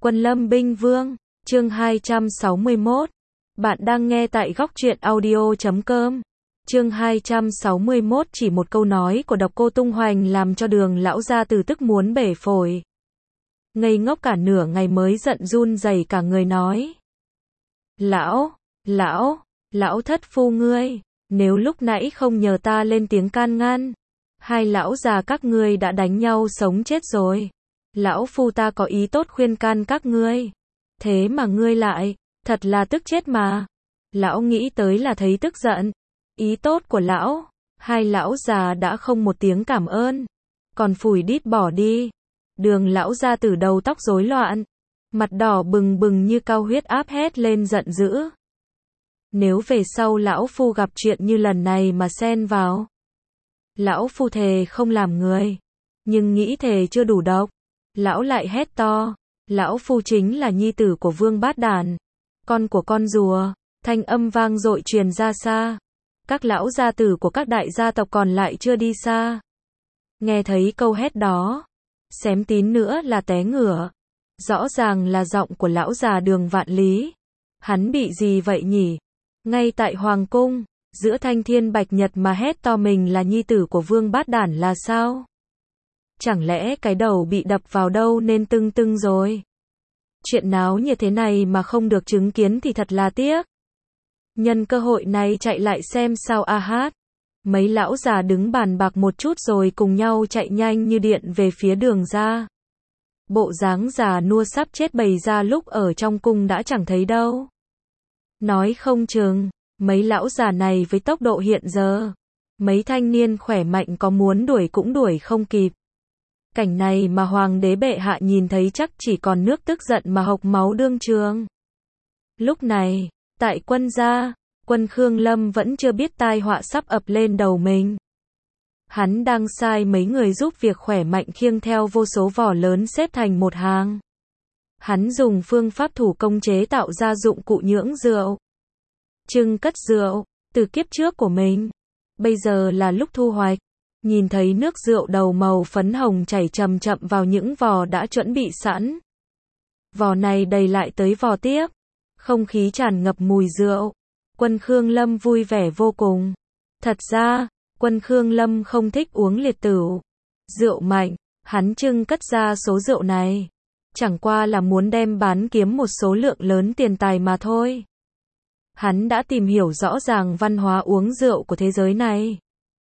Quân Lâm Binh Vương, chương 261. Bạn đang nghe tại góc truyện audio.com. Chương 261. Chỉ một câu nói của Độc Cô tung hoành làm cho Đường lão gia tử tức muốn bể phổi. Ngây ngốc cả nửa ngày mới giận run rẩy cả người nói: Lão thất phu ngươi, nếu lúc nãy không nhờ ta lên tiếng can ngăn, hai lão già các ngươi đã đánh nhau sống chết rồi. Lão phu ta có ý tốt khuyên can các ngươi, thế mà ngươi lại, thật là tức chết mà. Lão nghĩ tới là thấy tức giận. Ý tốt của lão, hai lão già đã không một tiếng cảm ơn, còn phủi đít bỏ đi. Đường lão gia tử đầu tóc rối loạn, mặt đỏ bừng bừng như cao huyết áp hét lên giận dữ. Nếu về sau lão phu gặp chuyện như lần này mà xen vào, lão phu thề không làm người. Nhưng nghĩ thề chưa đủ độc, lão lại hét to: lão phu chính là nhi tử của Vương Bát Đản, con của con rùa. Thanh âm vang dội truyền ra xa. Các lão gia tử của các đại gia tộc còn lại chưa đi xa, nghe thấy câu hét đó, xém tín nữa là té ngửa. Rõ ràng là giọng của lão già Đường Vạn Lý. Hắn bị gì vậy nhỉ? Ngay tại hoàng cung, giữa thanh thiên bạch nhật mà hét to mình là nhi tử của Vương Bát Đản là sao? Chẳng lẽ cái đầu bị đập vào đâu nên tưng tưng rồi? Chuyện náo như thế này mà không được chứng kiến thì thật là tiếc. Nhân cơ hội này chạy lại xem sao a hát. Mấy lão già đứng bàn bạc một chút rồi cùng nhau chạy nhanh như điện về phía Đường ra. Bộ dáng già nua sắp chết bày ra lúc ở trong cung đã chẳng thấy đâu. Nói không chừng, mấy lão già này với tốc độ hiện giờ, mấy thanh niên khỏe mạnh có muốn đuổi cũng đuổi không kịp. Cảnh này mà hoàng đế bệ hạ nhìn thấy chắc chỉ còn nước tức giận mà hộc máu đương trường. Lúc này, tại quân gia, Quân Khương Lâm vẫn chưa biết tai họa sắp ập lên đầu mình. Hắn đang sai mấy người giúp việc khỏe mạnh khiêng theo vô số vỏ lớn xếp thành một hàng. Hắn dùng phương pháp thủ công chế tạo ra dụng cụ nhưỡng rượu, trưng cất rượu từ kiếp trước của mình. Bây giờ là lúc thu hoạch. Nhìn thấy nước rượu đầu màu phấn hồng chảy chậm chậm vào những vò đã chuẩn bị sẵn. Vò này đầy lại tới vò tiếp. Không khí tràn ngập mùi rượu. Quân Khương Lâm vui vẻ vô cùng. Thật ra, Quân Khương Lâm không thích uống liệt tửu, rượu mạnh. Hắn trưng cất ra số rượu này chẳng qua là muốn đem bán kiếm một số lượng lớn tiền tài mà thôi. Hắn đã tìm hiểu rõ ràng văn hóa uống rượu của thế giới này.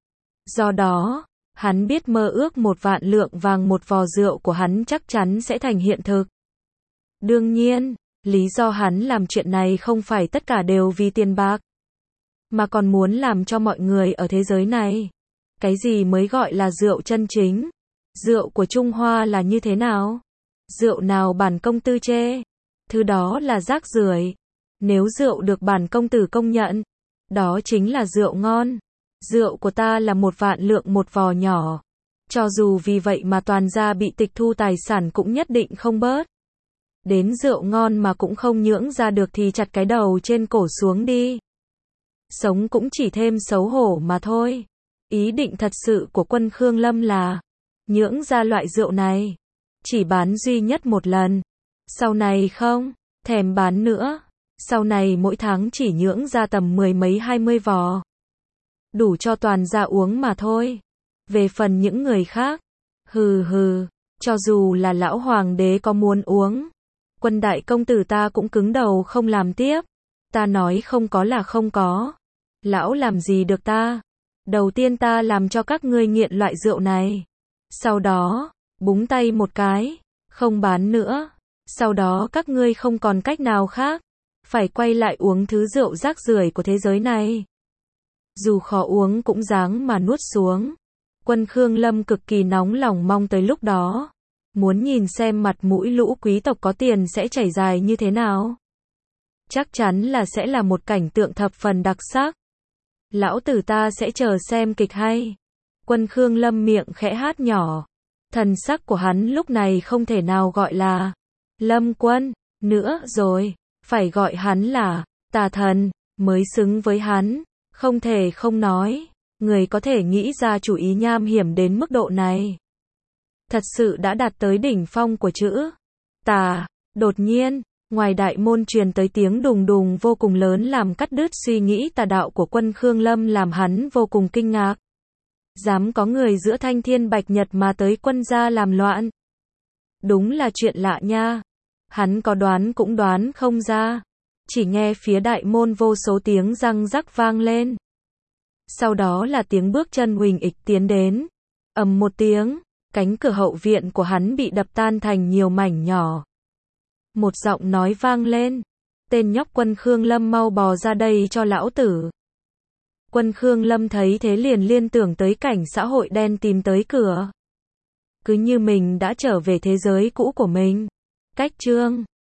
Do đó, hắn biết mơ ước 1.000.000 lượng vàng một vò rượu của hắn chắc chắn sẽ thành hiện thực. Đương nhiên, lý do hắn làm chuyện này không phải tất cả đều vì tiền bạc, mà còn muốn làm cho mọi người ở thế giới này. Cái gì mới gọi là rượu chân chính? Rượu của Trung Hoa là như thế nào? Rượu nào bản công tư chê? Thứ đó là rác rưởi. Nếu rượu được bản công tử công nhận, đó chính là rượu ngon. Rượu của ta là 1.000.000 lượng một vò nhỏ. Cho dù vì vậy mà toàn gia bị tịch thu tài sản cũng nhất định không bớt. Đến rượu ngon mà cũng không nhưỡng ra được thì chặt cái đầu trên cổ xuống đi. Sống cũng chỉ thêm xấu hổ mà thôi. Ý định thật sự của Quân Khương Lâm là nhưỡng ra loại rượu này, chỉ bán duy nhất một lần. Sau này không thèm bán nữa. Sau này mỗi tháng chỉ nhưỡng ra tầm 10 mấy 20 vò, đủ cho toàn gia uống mà thôi. Về phần những người khác, cho dù là lão hoàng đế có muốn uống, Quân đại công tử ta cũng cứng đầu không làm tiếp. Ta nói không có là không có. Lão làm gì được ta? Đầu tiên ta làm cho các ngươi nghiện loại rượu này. Sau đó, búng tay một cái, không bán nữa. Sau đó các ngươi không còn cách nào khác, phải quay lại uống thứ rượu rác rưởi của thế giới này. Dù khó uống cũng ráng mà nuốt xuống. Quân Khương Lâm cực kỳ nóng lòng mong tới lúc đó, muốn nhìn xem mặt mũi lũ quý tộc có tiền sẽ chảy dài như thế nào. Chắc chắn là sẽ là một cảnh tượng thập phần đặc sắc. Lão tử ta sẽ chờ xem kịch hay. Quân Khương Lâm miệng khẽ hát nhỏ. Thần sắc của hắn lúc này không thể nào gọi là Lâm Quân nữa rồi, phải gọi hắn là Tà Thần mới xứng với hắn. Không thể không nói, người có thể nghĩ ra chủ ý nham hiểm đến mức độ này thật sự đã đạt tới đỉnh phong của chữ tà. Đột nhiên, ngoài đại môn truyền tới tiếng đùng đùng vô cùng lớn làm cắt đứt suy nghĩ tà đạo của Quân Khương Lâm, làm hắn vô cùng kinh ngạc. Dám có người giữa thanh thiên bạch nhật mà tới quân gia làm loạn. Đúng là chuyện lạ nha. Hắn có đoán cũng đoán không ra. Chỉ nghe phía đại môn vô số tiếng răng rắc vang lên. Sau đó là tiếng bước chân huỳnh ịch tiến đến. Ầm một tiếng, cánh cửa hậu viện của hắn bị đập tan thành nhiều mảnh nhỏ. Một giọng nói vang lên. Tên nhóc Quân Khương Lâm, mau bò ra đây cho lão tử. Quân Khương Lâm thấy thế liền liên tưởng tới cảnh xã hội đen tìm tới cửa. Cứ như mình đã trở về thế giới cũ của mình. Cách chương